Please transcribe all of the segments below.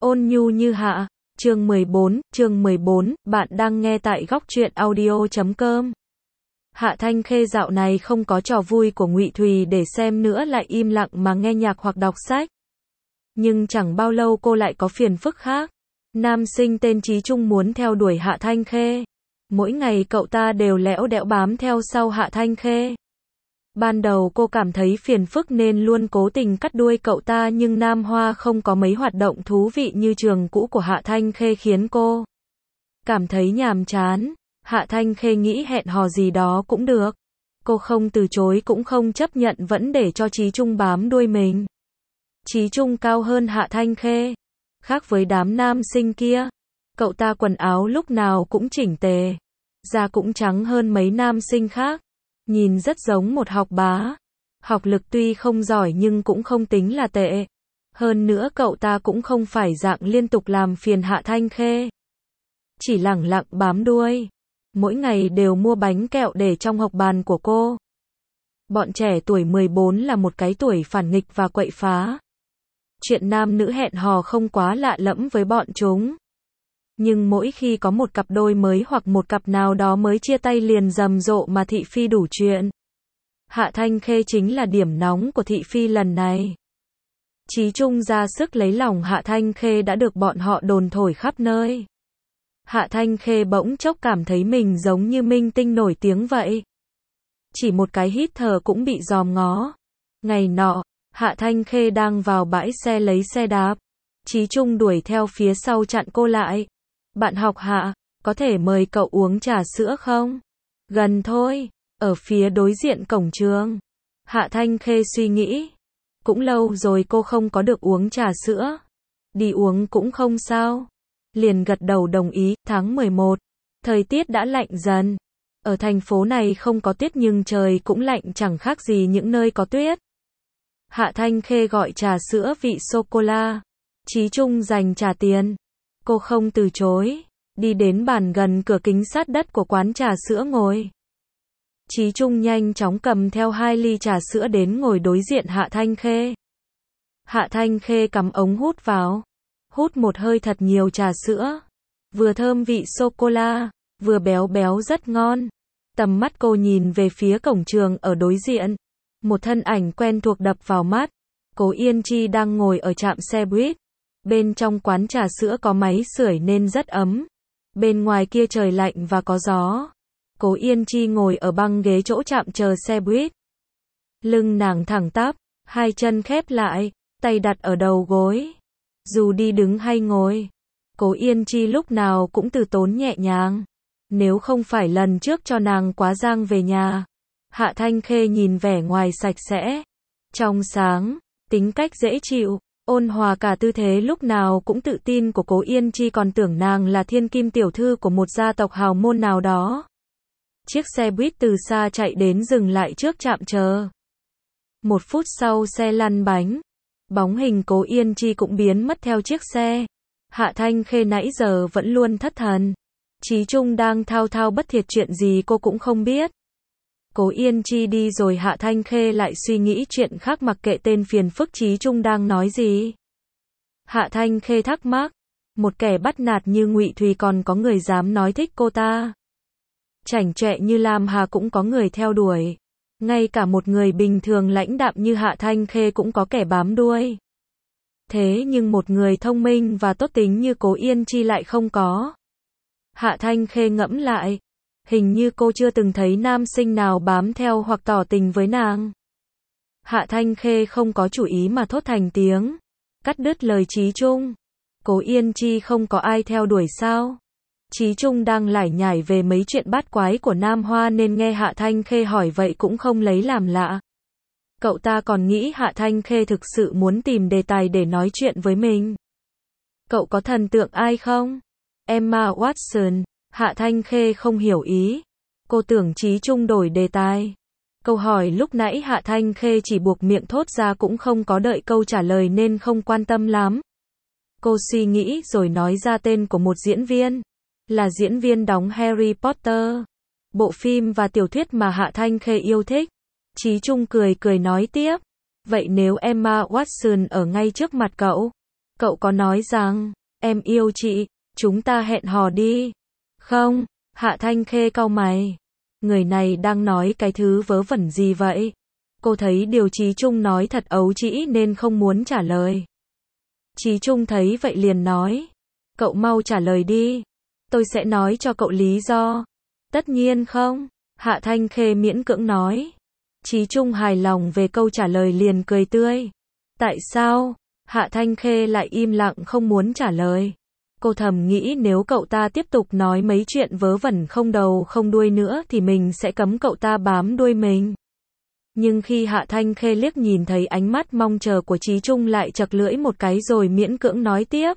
Ôn nhu như hạ, chương 14, bạn đang nghe tại góc truyện audio.com. Hạ Thanh Khê dạo này không có trò vui của Ngụy Thùy để xem nữa, lại im lặng mà nghe nhạc hoặc đọc sách. Nhưng chẳng bao lâu cô lại có phiền phức khác. Nam sinh tên Chí Trung muốn theo đuổi Hạ Thanh Khê. Mỗi ngày cậu ta đều lẽo đẽo bám theo sau Hạ Thanh Khê. Ban đầu cô cảm thấy phiền phức nên luôn cố tình cắt đuôi cậu ta, nhưng Nam Hoa không có mấy hoạt động thú vị như trường cũ của Hạ Thanh Khê khiến cô cảm thấy nhàm chán. Hạ Thanh Khê nghĩ hẹn hò gì đó cũng được. Cô không từ chối cũng không chấp nhận, vẫn để cho Chí Trung bám đuôi mình. Chí Trung cao hơn Hạ Thanh Khê. Khác với đám nam sinh kia, cậu ta quần áo lúc nào cũng chỉnh tề, da cũng trắng hơn mấy nam sinh khác. Nhìn rất giống một học bá. Học lực tuy không giỏi nhưng cũng không tính là tệ. Hơn nữa cậu ta cũng không phải dạng liên tục làm phiền Hạ Thanh Khê. Chỉ lẳng lặng bám đuôi. Mỗi ngày đều mua bánh kẹo để trong học bàn của cô. Bọn trẻ tuổi 14 là một cái tuổi phản nghịch và quậy phá. Chuyện nam nữ hẹn hò không quá lạ lẫm với bọn chúng. Nhưng mỗi khi có một cặp đôi mới hoặc một cặp nào đó mới chia tay liền rầm rộ mà thị phi đủ chuyện. Hạ Thanh Khê chính là điểm nóng của thị phi lần này. Chí Trung ra sức lấy lòng Hạ Thanh Khê đã được bọn họ đồn thổi khắp nơi. Hạ Thanh Khê bỗng chốc cảm thấy mình giống như minh tinh nổi tiếng vậy. Chỉ một cái hít thở cũng bị dòm ngó. Ngày nọ, Hạ Thanh Khê đang vào bãi xe lấy xe đạp. Chí Trung đuổi theo phía sau chặn cô lại. Bạn học Hạ, có thể mời cậu uống trà sữa không? Gần thôi, ở phía đối diện cổng trường. Hạ Thanh Khê suy nghĩ. Cũng lâu rồi cô không có được uống trà sữa. Đi uống cũng không sao. Liền gật đầu đồng ý. Tháng 11, thời tiết đã lạnh dần. Ở thành phố này không có tuyết nhưng trời cũng lạnh chẳng khác gì những nơi có tuyết. Hạ Thanh Khê gọi trà sữa vị sô-cô-la. Chí Trung dành trả tiền. Cô không từ chối, đi đến bàn gần cửa kính sát đất của quán trà sữa ngồi. Chí Trung nhanh chóng cầm theo 2 ly trà sữa đến ngồi đối diện Hạ Thanh Khê. Hạ Thanh Khê cắm ống hút vào, hút một hơi thật nhiều trà sữa. Vừa thơm vị sô-cô-la, vừa béo béo rất ngon. Tầm mắt cô nhìn về phía cổng trường ở đối diện. Một thân ảnh quen thuộc đập vào mắt. Cố Yên Chi đang ngồi ở trạm xe buýt. Bên trong quán trà sữa có máy sưởi nên rất ấm. Bên ngoài kia trời lạnh và có gió. Cố Yên Chi ngồi ở băng ghế chỗ trạm chờ xe buýt. Lưng nàng thẳng tắp, hai chân khép lại, tay đặt ở đầu gối. Dù đi đứng hay ngồi, Cố Yên Chi lúc nào cũng từ tốn nhẹ nhàng. Nếu không phải lần trước cho nàng quá giang về nhà. Hạ Thanh Khê nhìn vẻ ngoài sạch sẽ, trong sáng, tính cách dễ chịu, ôn hòa, cả tư thế lúc nào cũng tự tin của Cố Yên Chi còn tưởng nàng là thiên kim tiểu thư của một gia tộc hào môn nào đó. Chiếc xe buýt từ xa chạy đến dừng lại trước trạm chờ. 1 phút sau xe lăn bánh. Bóng hình Cố Yên Chi cũng biến mất theo chiếc xe. Hạ Thanh Khê nãy giờ vẫn luôn thất thần. Chí Trung đang thao thao bất thiệt chuyện gì cô cũng không biết. Cố Yên Chi đi rồi Hạ Thanh Khê lại suy nghĩ chuyện khác mặc kệ tên phiền phức Chí Trung đang nói gì. Hạ Thanh Khê thắc mắc, một kẻ bắt nạt như Ngụy Thùy còn có người dám nói thích cô ta. Chảnh chọe như Lam Hà cũng có người theo đuổi. Ngay cả một người bình thường lãnh đạm như Hạ Thanh Khê cũng có kẻ bám đuôi. Thế nhưng một người thông minh và tốt tính như Cố Yên Chi lại không có. Hạ Thanh Khê ngẫm lại. Hình như cô chưa từng thấy nam sinh nào bám theo hoặc tỏ tình với nàng. Hạ Thanh Khê không có chủ ý mà thốt thành tiếng. Cắt đứt lời Chí Trung. Cố Yên Chi không có ai theo đuổi sao? Chí Trung đang lải nhải về mấy chuyện bát quái của Nam Hoa nên nghe Hạ Thanh Khê hỏi vậy cũng không lấy làm lạ. Cậu ta còn nghĩ Hạ Thanh Khê thực sự muốn tìm đề tài để nói chuyện với mình. Cậu có thần tượng ai không? Emma Watson. Hạ Thanh Khê không hiểu ý. Cô tưởng Chí Trung đổi đề tài. Câu hỏi lúc nãy Hạ Thanh Khê chỉ buộc miệng thốt ra cũng không có đợi câu trả lời nên không quan tâm lắm. Cô suy nghĩ rồi nói ra tên của một diễn viên. Là diễn viên đóng Harry Potter. Bộ phim và tiểu thuyết mà Hạ Thanh Khê yêu thích. Chí Trung cười cười nói tiếp. Vậy nếu Emma Watson ở ngay trước mặt cậu, Cậu có nói rằng, em yêu chị, chúng ta hẹn hò đi. Không, Hạ Thanh Khê cau mày. Người này đang nói cái thứ vớ vẩn gì vậy? Cô thấy điều Chí Trung nói thật ấu trĩ nên không muốn trả lời. Chí Trung thấy vậy liền nói. Cậu mau trả lời đi. Tôi sẽ nói cho cậu lý do. Tất nhiên không. Hạ Thanh Khê miễn cưỡng nói. Chí Trung hài lòng về câu trả lời liền cười tươi. Tại sao? Hạ Thanh Khê lại im lặng không muốn trả lời. Cô thầm nghĩ nếu cậu ta tiếp tục nói mấy chuyện vớ vẩn không đầu không đuôi nữa thì mình sẽ cấm cậu ta bám đuôi mình. Nhưng khi Hạ Thanh Khê liếc nhìn thấy ánh mắt mong chờ của Chí Trung lại chật lưỡi một cái rồi miễn cưỡng nói tiếp.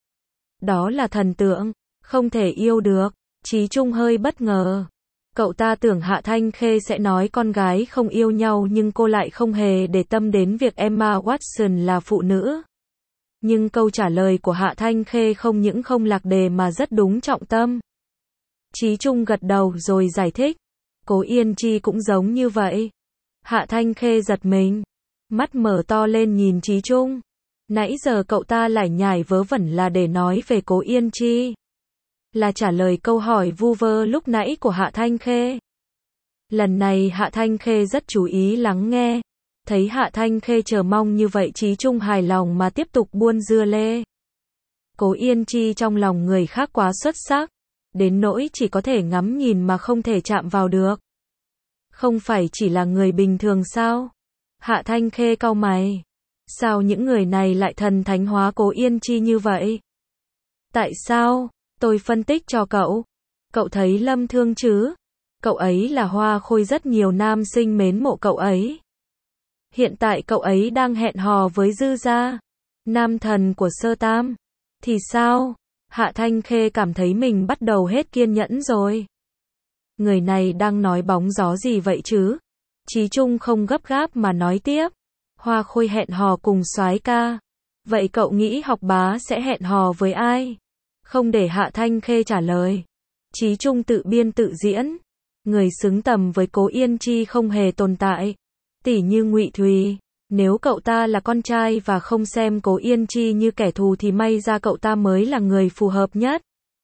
Đó là thần tượng, không thể yêu được. Chí Trung hơi bất ngờ. Cậu ta tưởng Hạ Thanh Khê sẽ nói con gái không yêu nhau nhưng cô lại không hề để tâm đến việc Emma Watson là phụ nữ. Nhưng câu trả lời của Hạ Thanh Khê không những không lạc đề mà rất đúng trọng tâm. Chí Trung gật đầu rồi giải thích. Cố Yên Chi cũng giống như vậy. Hạ Thanh Khê giật mình. Mắt mở to lên nhìn Chí Trung. Nãy giờ cậu ta lải nhải vớ vẩn là để nói về Cố Yên Chi. Là trả lời câu hỏi vu vơ lúc nãy của Hạ Thanh Khê. Lần này Hạ Thanh Khê rất chú ý lắng nghe. Thấy Hạ Thanh Khê chờ mong như vậy Chí Trung hài lòng mà tiếp tục buôn dưa lê. Cố Yên Chi trong lòng người khác quá xuất sắc. Đến nỗi chỉ có thể ngắm nhìn mà không thể chạm vào được. Không phải chỉ là người bình thường sao? Hạ Thanh Khê cau mày. Sao những người này lại thần thánh hóa Cố Yên Chi như vậy? Tại sao? Tôi phân tích cho cậu. Cậu thấy Lâm Thương chứ? Cậu ấy là hoa khôi rất nhiều nam sinh mến mộ cậu ấy. Hiện tại cậu ấy đang hẹn hò với Dư Gia, nam thần của Sơ Tam. Thì sao? Hạ Thanh Khê cảm thấy mình bắt đầu hết kiên nhẫn rồi. Người này đang nói bóng gió gì vậy chứ? Chí Trung không gấp gáp mà nói tiếp. Hoa khôi hẹn hò cùng soái ca. Vậy cậu nghĩ học bá sẽ hẹn hò với ai? Không để Hạ Thanh Khê trả lời. Chí Trung tự biên tự diễn. Người xứng tầm với Cố Yên Chi không hề tồn tại. Tỉ như Ngụy Thùy. Nếu cậu ta là con trai và không xem Cố Yên Chi như kẻ thù thì may ra cậu ta mới là người phù hợp nhất.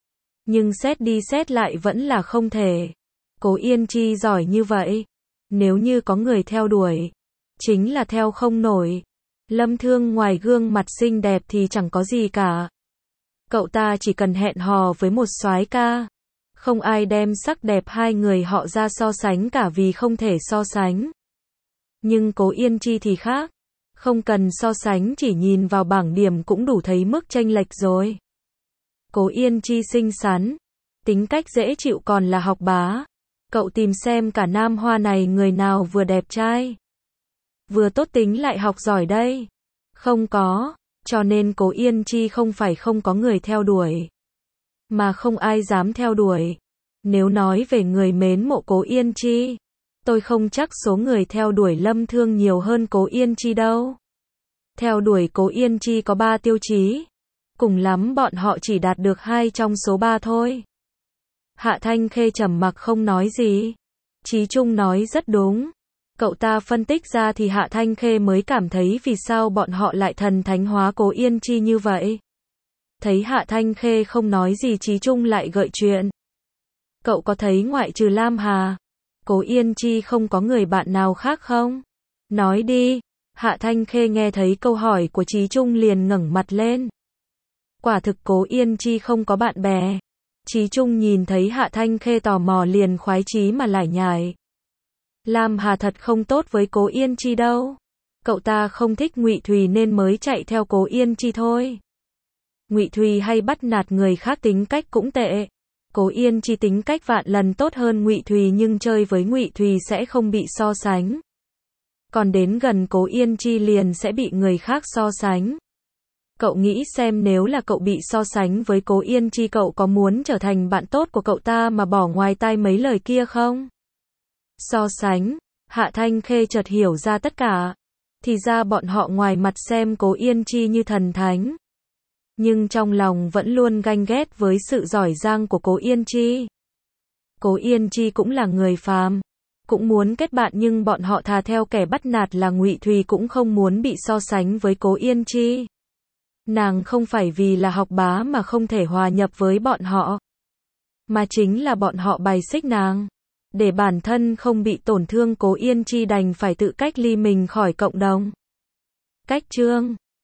Nhưng xét đi xét lại vẫn là không thể. Cố Yên Chi giỏi như vậy. Nếu như có người theo đuổi, chính là theo không nổi. Lâm Thương ngoài gương mặt xinh đẹp thì chẳng có gì cả. Cậu ta chỉ cần hẹn hò với một soái ca. Không ai đem sắc đẹp hai người họ ra so sánh cả vì không thể so sánh. Nhưng Cố Yên Chi thì khác. Không cần so sánh chỉ nhìn vào bảng điểm cũng đủ thấy mức chênh lệch rồi. Cố Yên Chi xinh xắn. Tính cách dễ chịu còn là học bá. Cậu tìm xem cả Nam Hoa này người nào vừa đẹp trai, vừa tốt tính lại học giỏi đây. Không có. Cho nên Cố Yên Chi không phải không có người theo đuổi, mà không ai dám theo đuổi. Nếu nói về người mến mộ Cố Yên Chi, tôi không chắc số người theo đuổi Lâm Thương nhiều hơn Cố Yên Chi đâu. Theo đuổi Cố Yên Chi có 3 tiêu chí. Cùng lắm bọn họ chỉ đạt được 2 trong số 3 thôi. Hạ Thanh Khê trầm mặc không nói gì. Chí Trung nói rất đúng. Cậu ta phân tích ra thì Hạ Thanh Khê mới cảm thấy vì sao bọn họ lại thần thánh hóa Cố Yên Chi như vậy. Thấy Hạ Thanh Khê không nói gì Chí Trung lại gợi chuyện. Cậu có thấy ngoại trừ Lam Hà, Cố Yên Chi không có người bạn nào khác không? Nói đi. Hạ Thanh Khê nghe thấy câu hỏi của Chí Trung liền ngẩng mặt lên. Quả thực Cố Yên Chi không có bạn bè. Chí Trung nhìn thấy Hạ Thanh Khê tò mò liền khoái chí mà lải nhải. Lam Hà thật không tốt với Cố Yên Chi đâu. Cậu ta không thích Ngụy Thùy nên mới chạy theo Cố Yên Chi thôi. Ngụy Thùy hay bắt nạt người khác tính cách cũng tệ. Cố Yên Chi tính cách vạn lần tốt hơn Ngụy Thùy nhưng chơi với Ngụy Thùy sẽ không bị so sánh. Còn đến gần Cố Yên Chi liền sẽ bị người khác so sánh. Cậu nghĩ xem nếu là cậu bị so sánh với Cố Yên Chi cậu có muốn trở thành bạn tốt của cậu ta mà bỏ ngoài tai mấy lời kia không? So sánh. Hạ Thanh Khê chợt hiểu ra tất cả. Thì ra bọn họ ngoài mặt xem Cố Yên Chi như thần thánh, nhưng trong lòng vẫn luôn ganh ghét với sự giỏi giang của Cố Yên Chi. Cố Yên Chi cũng là người phàm, cũng muốn kết bạn nhưng bọn họ thà theo kẻ bắt nạt là Ngụy Thùy cũng không muốn bị so sánh với Cố Yên Chi. Nàng không phải vì là học bá mà không thể hòa nhập với bọn họ, mà chính là bọn họ bài xích nàng. Để bản thân không bị tổn thương, Cố Yên Chi đành phải tự cách ly mình khỏi cộng đồng. Cách chương